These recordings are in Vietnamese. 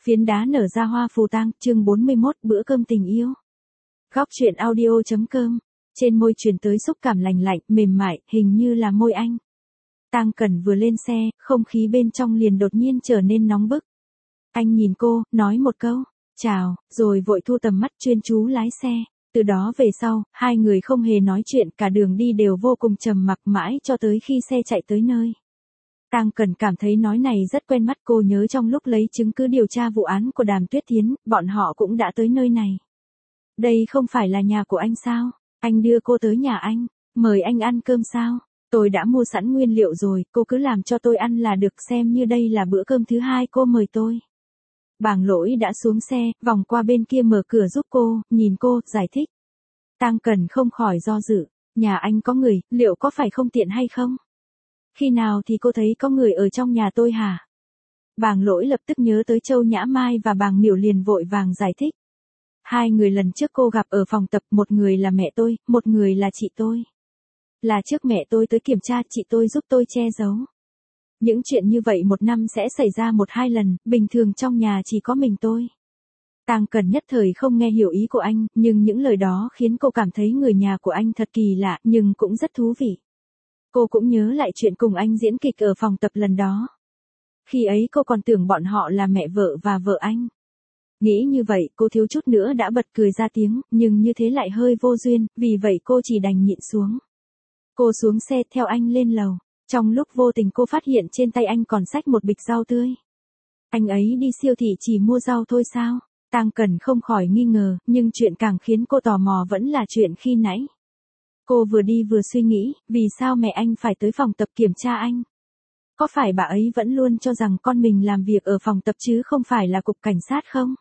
Phiến đá nở ra hoa phù tang, chương 41, bữa cơm tình yêu. Góc truyện audio.com. Trên môi truyền tới xúc cảm lành lạnh, mềm mại, hình như là môi anh. Tang Cẩn vừa lên xe, không khí bên trong liền đột nhiên trở nên nóng bức. Anh nhìn cô, nói một câu, chào, rồi vội thu tầm mắt chuyên chú lái xe. Từ đó về sau, hai người không hề nói chuyện, cả đường đi đều vô cùng trầm mặc mãi cho tới khi xe chạy tới nơi. Tang Cẩn cảm thấy nói này rất quen mắt, cô nhớ trong lúc lấy chứng cứ điều tra vụ án của Đàm Tuyết Thiến, bọn họ cũng đã tới nơi này. Đây không phải là nhà của anh sao? Anh đưa cô tới nhà anh, mời anh ăn cơm sao? Tôi đã mua sẵn nguyên liệu rồi, cô cứ làm cho tôi ăn là được, xem như đây là bữa cơm thứ hai cô mời tôi. Bàng Lỗi đã xuống xe, vòng qua bên kia mở cửa giúp cô, nhìn cô, giải thích. Tang Cẩn không khỏi do dự, nhà anh có người, liệu có phải không tiện hay không? Khi nào thì cô thấy có người ở trong nhà tôi hả? Bàng Lỗi lập tức nhớ tới Châu Nhã Mai và Bàng Miểu liền vội vàng giải thích. Hai người lần trước cô gặp ở phòng tập, một người là mẹ tôi, một người là chị tôi. Là trước mẹ tôi tới kiểm tra, chị tôi giúp tôi che giấu. Những chuyện như vậy một năm sẽ xảy ra 1-2 lần, bình thường trong nhà chỉ có mình tôi. Tang Cẩn nhất thời không nghe hiểu ý của anh, nhưng những lời đó khiến cô cảm thấy người nhà của anh thật kỳ lạ, nhưng cũng rất thú vị. Cô cũng nhớ lại chuyện cùng anh diễn kịch ở phòng tập lần đó. Khi ấy cô còn tưởng bọn họ là mẹ vợ và vợ anh. Nghĩ như vậy, cô thiếu chút nữa đã bật cười ra tiếng, nhưng như thế lại hơi vô duyên, vì vậy cô chỉ đành nhịn xuống. Cô xuống xe theo anh lên lầu. Trong lúc vô tình cô phát hiện trên tay anh còn xách một bịch rau tươi. Anh ấy đi siêu thị chỉ mua rau thôi sao? Tang Cẩn không khỏi nghi ngờ, nhưng chuyện càng khiến cô tò mò vẫn là chuyện khi nãy. Cô vừa đi vừa suy nghĩ, vì sao mẹ anh phải tới phòng tập kiểm tra anh? Có phải bà ấy vẫn luôn cho rằng con mình làm việc ở phòng tập chứ không phải là cục cảnh sát không?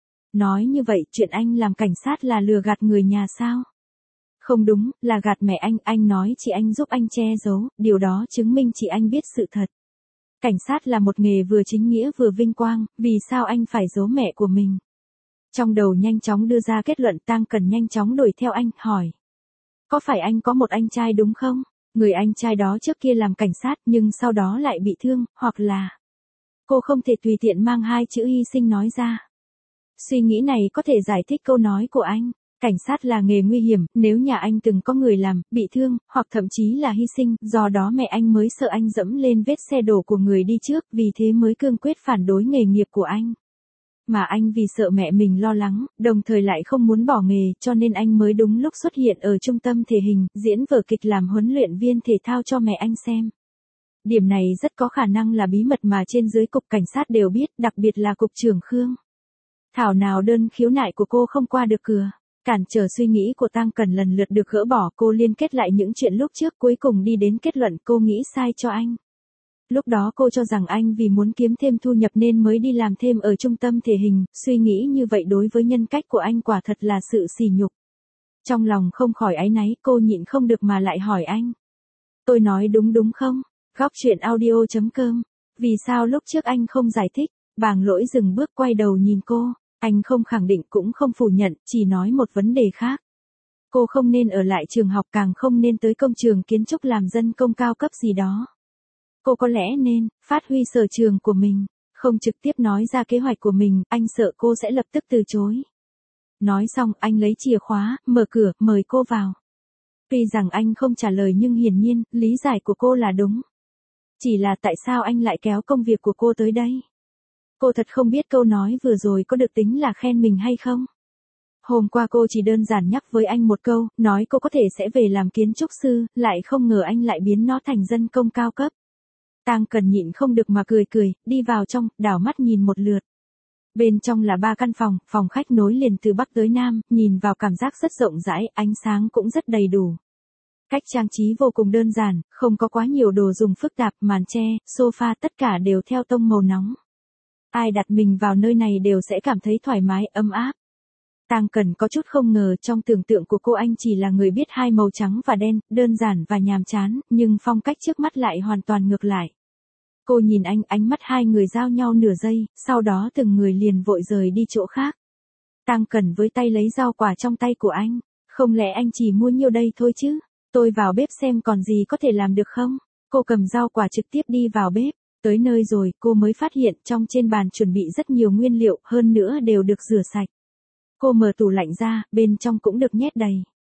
Nói như vậy, chuyện anh làm cảnh sát là lừa gạt người nhà sao? Không đúng, là gạt mẹ anh nói chị anh giúp anh che giấu, điều đó chứng minh chị anh biết sự thật. Cảnh sát là một nghề vừa chính nghĩa vừa vinh quang, vì sao anh phải giấu mẹ của mình? Trong đầu nhanh chóng đưa ra kết luận, Tang Cẩn nhanh chóng đuổi theo anh, hỏi. Có phải anh có một anh trai đúng không? Người anh trai đó trước kia làm cảnh sát nhưng sau đó lại bị thương, hoặc là... Cô không thể tùy tiện mang hai chữ hy sinh nói ra. Suy nghĩ này có thể giải thích câu nói của anh. Cảnh sát là nghề nguy hiểm, nếu nhà anh từng có người làm, bị thương, hoặc thậm chí là hy sinh, do đó mẹ anh mới sợ anh dẫm lên vết xe đổ của người đi trước, vì thế mới cương quyết phản đối nghề nghiệp của anh. Mà anh vì sợ mẹ mình lo lắng, đồng thời lại không muốn bỏ nghề, cho nên anh mới đúng lúc xuất hiện ở trung tâm thể hình, diễn vở kịch làm huấn luyện viên thể thao cho mẹ anh xem. Điểm này rất có khả năng là bí mật mà trên dưới cục cảnh sát đều biết, đặc biệt là cục trưởng Khương. Thảo nào đơn khiếu nại của cô không qua được cửa. Cản trở suy nghĩ của Tang Cẩn lần lượt được gỡ bỏ, cô liên kết lại những chuyện lúc trước, cuối cùng đi đến kết luận cô nghĩ sai cho anh. Lúc đó cô cho rằng anh vì muốn kiếm thêm thu nhập nên mới đi làm thêm ở trung tâm thể hình, suy nghĩ như vậy đối với nhân cách của anh quả thật là sự sỉ nhục. Trong lòng không khỏi áy náy, cô nhịn không được mà lại hỏi anh. Tôi nói đúng không? Góc truyện audio.com. Vì sao lúc trước anh không giải thích? Bàng Lỗi dừng bước quay đầu nhìn cô. Anh không khẳng định cũng không phủ nhận, chỉ nói một vấn đề khác. Cô không nên ở lại trường học, càng không nên tới công trường kiến trúc làm dân công cao cấp gì đó. Cô có lẽ nên phát huy sở trường của mình, không trực tiếp nói ra kế hoạch của mình, anh sợ cô sẽ lập tức từ chối. Nói xong, anh lấy chìa khóa, mở cửa, mời cô vào. Tuy rằng anh không trả lời nhưng hiển nhiên, lý giải của cô là đúng. Chỉ là tại sao anh lại kéo công việc của cô tới đây? Cô thật không biết câu nói vừa rồi có được tính là khen mình hay không. Hôm qua cô chỉ đơn giản nhắc với anh một câu, nói cô có thể sẽ về làm kiến trúc sư, lại không ngờ anh lại biến nó thành dân công cao cấp. Tang Cẩn nhịn không được mà cười, đi vào trong, đảo mắt nhìn một lượt. Bên trong là 3 căn phòng, phòng khách nối liền từ Bắc tới Nam, nhìn vào cảm giác rất rộng rãi, ánh sáng cũng rất đầy đủ. Cách trang trí vô cùng đơn giản, không có quá nhiều đồ dùng phức tạp, màn che, sofa tất cả đều theo tông màu nóng. Ai đặt mình vào nơi này đều sẽ cảm thấy thoải mái, ấm áp. Tang Cẩn có chút không ngờ, trong tưởng tượng của cô anh chỉ là người biết hai màu trắng và đen, đơn giản và nhàm chán, nhưng phong cách trước mắt lại hoàn toàn ngược lại. Cô nhìn anh, ánh mắt hai người giao nhau nửa giây, sau đó từng người liền vội rời đi chỗ khác. Tang Cẩn với tay lấy rau quả trong tay của anh, không lẽ anh chỉ mua nhiêu đây thôi chứ? Tôi vào bếp xem còn gì có thể làm được không? Cô cầm rau quả trực tiếp đi vào bếp. Tới nơi rồi, cô mới phát hiện trong trên bàn chuẩn bị rất nhiều nguyên liệu, hơn nữa đều được rửa sạch. Cô mở tủ lạnh ra, bên trong cũng được nhét đầy.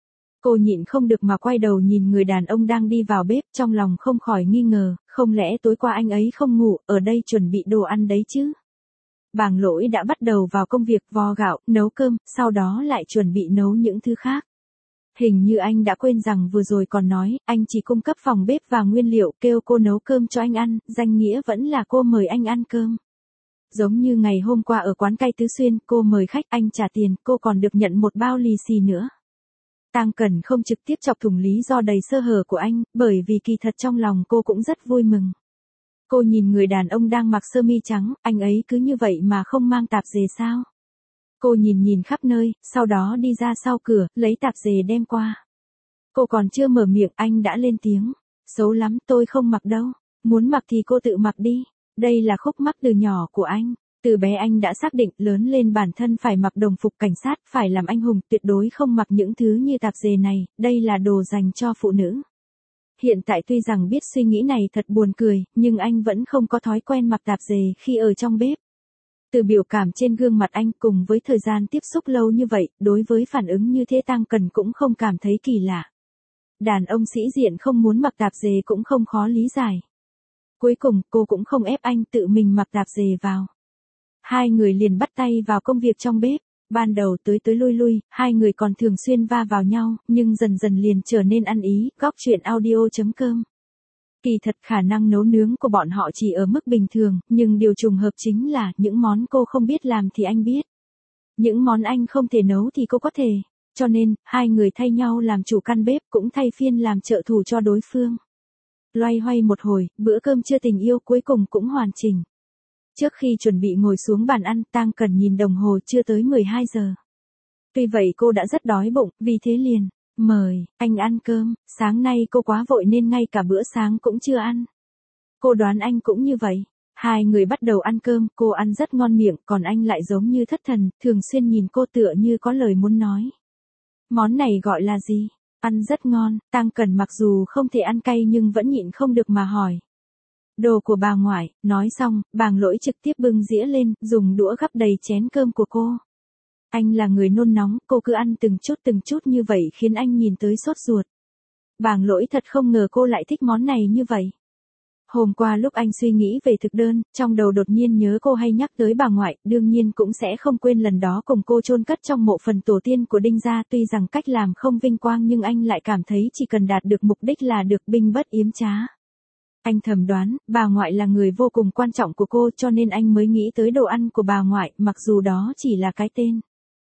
Cô nhịn không được mà quay đầu nhìn người đàn ông đang đi vào bếp, trong lòng không khỏi nghi ngờ, không lẽ tối qua anh ấy không ngủ, ở đây chuẩn bị đồ ăn đấy chứ? Bàng Lỗi đã bắt đầu vào công việc vo gạo, nấu cơm, sau đó lại chuẩn bị nấu những thứ khác. Hình như anh đã quên rằng vừa rồi còn nói, anh chỉ cung cấp phòng bếp và nguyên liệu, kêu cô nấu cơm cho anh ăn, danh nghĩa vẫn là cô mời anh ăn cơm. Giống như ngày hôm qua ở quán cay Tứ Xuyên, cô mời khách, anh trả tiền, cô còn được nhận một bao lì xì nữa. Tang Cẩn không trực tiếp chọc thủng lý do đầy sơ hở của anh, bởi vì kỳ thật trong lòng cô cũng rất vui mừng. Cô nhìn người đàn ông đang mặc sơ mi trắng, anh ấy cứ như vậy mà không mang tạp dề sao? Cô nhìn khắp nơi, sau đó đi ra sau cửa, lấy tạp dề đem qua. Cô còn chưa mở miệng, anh đã lên tiếng. Xấu lắm, tôi không mặc đâu. Muốn mặc thì cô tự mặc đi. Đây là khúc mắc từ nhỏ của anh. Từ bé anh đã xác định lớn lên bản thân phải mặc đồng phục cảnh sát, phải làm anh hùng, tuyệt đối không mặc những thứ như tạp dề này, đây là đồ dành cho phụ nữ. Hiện tại tuy rằng biết suy nghĩ này thật buồn cười, nhưng anh vẫn không có thói quen mặc tạp dề khi ở trong bếp. Từ biểu cảm trên gương mặt anh cùng với thời gian tiếp xúc lâu như vậy, đối với phản ứng như thế Tang Cẩn cũng không cảm thấy kỳ lạ. Đàn ông sĩ diện không muốn mặc tạp dề cũng không khó lý giải. Cuối cùng cô cũng không ép anh tự mình mặc tạp dề vào. Hai người liền bắt tay vào công việc trong bếp. Ban đầu tới lui lui, hai người còn thường xuyên va vào nhau, nhưng dần dần liền trở nên ăn ý. Góc chuyện audio.com. Kỳ thật khả năng nấu nướng của bọn họ chỉ ở mức bình thường, nhưng điều trùng hợp chính là những món cô không biết làm thì anh biết. Những món anh không thể nấu thì cô có thể. Cho nên, hai người thay nhau làm chủ căn bếp cũng thay phiên làm trợ thủ cho đối phương. Loay hoay một hồi, bữa cơm trưa tình yêu cuối cùng cũng hoàn chỉnh. Trước khi chuẩn bị ngồi xuống bàn ăn, Tang Cẩn nhìn đồng hồ chưa tới 12 giờ. Tuy vậy cô đã rất đói bụng, vì thế liền, mời, anh ăn cơm, sáng nay cô quá vội nên ngay cả bữa sáng cũng chưa ăn. Cô đoán anh cũng như vậy. Hai người bắt đầu ăn cơm, cô ăn rất ngon miệng, còn anh lại giống như thất thần, thường xuyên nhìn cô tựa như có lời muốn nói. Món này gọi là gì? Ăn rất ngon, Tang Cẩn mặc dù không thể ăn cay nhưng vẫn nhịn không được mà hỏi. Đồ của bà ngoại, nói xong, Bàng Lỗi trực tiếp bưng dĩa lên, dùng đũa gắp đầy chén cơm của cô. Anh là người nôn nóng, cô cứ ăn từng chút như vậy khiến anh nhìn tới sốt ruột. Bàng Lỗi thật không ngờ cô lại thích món này như vậy. Hôm qua lúc anh suy nghĩ về thực đơn, trong đầu đột nhiên nhớ cô hay nhắc tới bà ngoại, đương nhiên cũng sẽ không quên lần đó cùng cô chôn cất trong mộ phần tổ tiên của Đinh gia. Tuy rằng cách làm không vinh quang nhưng anh lại cảm thấy chỉ cần đạt được mục đích là được, binh bất yếm trá. Anh thầm đoán, bà ngoại là người vô cùng quan trọng của cô cho nên anh mới nghĩ tới đồ ăn của bà ngoại, mặc dù đó chỉ là cái tên.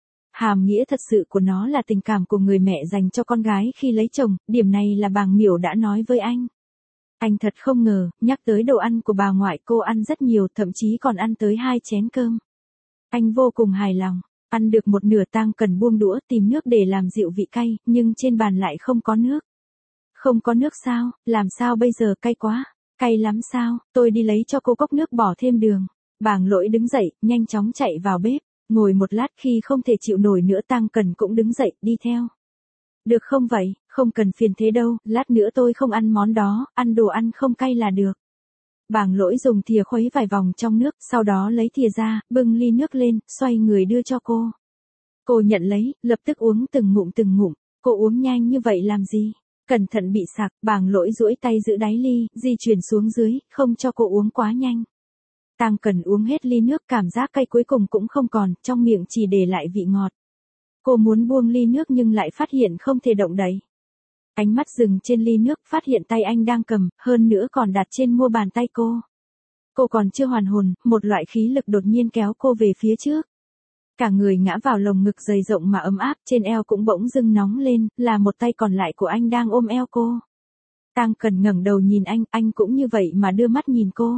Hàm nghĩa thật sự của nó là tình cảm của người mẹ dành cho con gái khi lấy chồng, điểm này là Bàng Miểu đã nói với anh. Anh thật không ngờ, nhắc tới đồ ăn của bà ngoại cô ăn rất nhiều, thậm chí còn ăn tới 2 chén cơm. Anh vô cùng hài lòng, ăn được một nửa Tang Cẩn buông đũa tìm nước để làm dịu vị cay, nhưng trên bàn lại không có nước. Không có nước sao, làm sao bây giờ, cay quá, cay lắm sao, tôi đi lấy cho cô cốc nước bỏ thêm đường. Bàng Lỗi đứng dậy, nhanh chóng chạy vào bếp, ngồi một lát khi không thể chịu nổi nữa Tang Cẩn cũng đứng dậy, đi theo. Được không vậy, không cần phiền thế đâu, lát nữa tôi không ăn món đó, ăn đồ ăn không cay là được. Bàng Lỗi dùng thìa khuấy vài vòng trong nước, sau đó lấy thìa ra, bưng ly nước lên, xoay người đưa cho cô. Cô nhận lấy, lập tức uống từng ngụm, cô uống nhanh như vậy làm gì? Cẩn thận bị sặc, Bàng Lỗi duỗi tay giữ đáy ly, di chuyển xuống dưới, không cho cô uống quá nhanh. Tang Cẩn uống hết ly nước, cảm giác cay cuối cùng cũng không còn, trong miệng chỉ để lại vị ngọt. Cô muốn buông ly nước nhưng lại phát hiện không thể động đậy. Ánh mắt dừng trên ly nước, phát hiện tay anh đang cầm, hơn nữa còn đặt trên mu bàn tay cô. Cô còn chưa hoàn hồn, một loại khí lực đột nhiên kéo cô về phía trước. Cả người ngã vào lồng ngực dày rộng mà ấm áp, trên eo cũng bỗng dưng nóng lên, là một tay còn lại của anh đang ôm eo cô. Tang Cẩn ngẩng đầu nhìn anh cũng như vậy mà đưa mắt nhìn cô.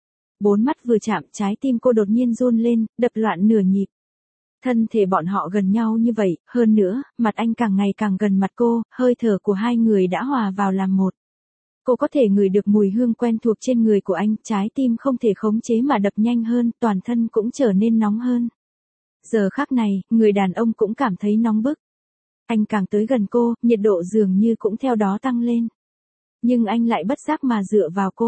Bốn mắt vừa chạm, trái tim cô đột nhiên run lên, đập loạn nửa nhịp. Thân thể bọn họ gần nhau như vậy, hơn nữa, mặt anh càng ngày càng gần mặt cô, hơi thở của hai người đã hòa vào làm một. Cô có thể ngửi được mùi hương quen thuộc trên người của anh, trái tim không thể khống chế mà đập nhanh hơn, toàn thân cũng trở nên nóng hơn. Giờ khắc này, người đàn ông cũng cảm thấy nóng bức. Anh càng tới gần cô, nhiệt độ dường như cũng theo đó tăng lên. Nhưng anh lại bất giác mà dựa vào cô.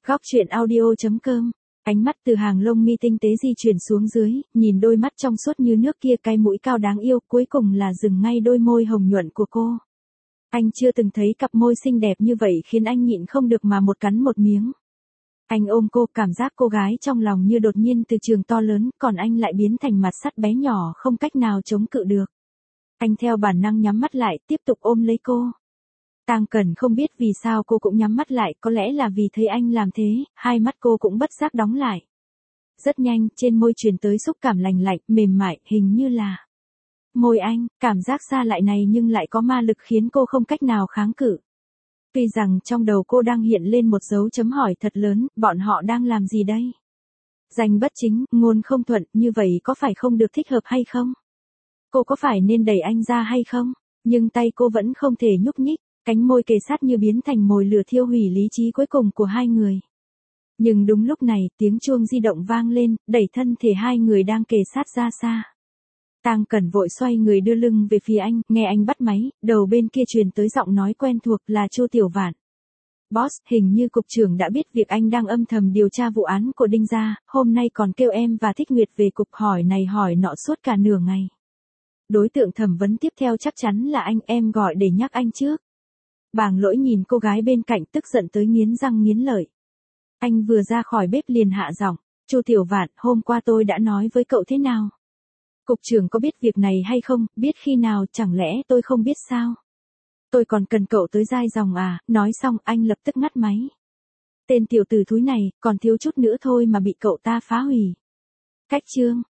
Góc chuyện audio.com. Ánh mắt từ hàng lông mi tinh tế di chuyển xuống dưới, nhìn đôi mắt trong suốt như nước kia, cái mũi cao đáng yêu, cuối cùng là dừng ngay đôi môi hồng nhuận của cô. Anh chưa từng thấy cặp môi xinh đẹp như vậy khiến anh nhịn không được mà một cắn một miếng. Anh ôm cô, cảm giác cô gái trong lòng như đột nhiên từ trường to lớn, còn anh lại biến thành mặt sắt bé nhỏ không cách nào chống cự được. Anh theo bản năng nhắm mắt lại, tiếp tục ôm lấy cô. Tang Cẩn không biết vì sao cô cũng nhắm mắt lại, có lẽ là vì thấy anh làm thế, hai mắt cô cũng bất giác đóng lại. Rất nhanh, trên môi truyền tới xúc cảm lành lạnh, mềm mại, hình như là môi anh, cảm giác xa lại này nhưng lại có ma lực khiến cô không cách nào kháng cự. Tuy rằng trong đầu cô đang hiện lên một dấu chấm hỏi thật lớn, bọn họ đang làm gì đây? Danh bất chính, ngôn không thuận, như vậy có phải không được thích hợp hay không? Cô có phải nên đẩy anh ra hay không? Nhưng tay cô vẫn không thể nhúc nhích, cánh môi kề sát như biến thành mồi lửa thiêu hủy lý trí cuối cùng của hai người. Nhưng đúng lúc này, tiếng chuông di động vang lên, đẩy thân thể hai người đang kề sát ra xa. Tang Cẩn vội xoay người đưa lưng về phía anh, nghe anh bắt máy, đầu bên kia truyền tới giọng nói quen thuộc là Chu Tiểu Vạn. Boss, hình như cục trưởng đã biết việc anh đang âm thầm điều tra vụ án của Đinh gia, hôm nay còn kêu em và Thích Nguyệt về cục hỏi này hỏi nọ suốt cả nửa ngày. Đối tượng thẩm vấn tiếp theo chắc chắn là anh, em gọi để nhắc anh trước. Bàng Lỗi nhìn cô gái bên cạnh tức giận tới nghiến răng nghiến lợi. Anh vừa ra khỏi bếp liền hạ giọng, Chu Tiểu Vạn, hôm qua tôi đã nói với cậu thế nào? Cục trưởng có biết việc này hay không, biết khi nào, chẳng lẽ tôi không biết sao? Tôi còn cần cậu tới dai dòng à? Nói xong anh lập tức ngắt máy. Tên tiểu tử thúi này, còn thiếu chút nữa thôi mà bị cậu ta phá hủy. Cách chương.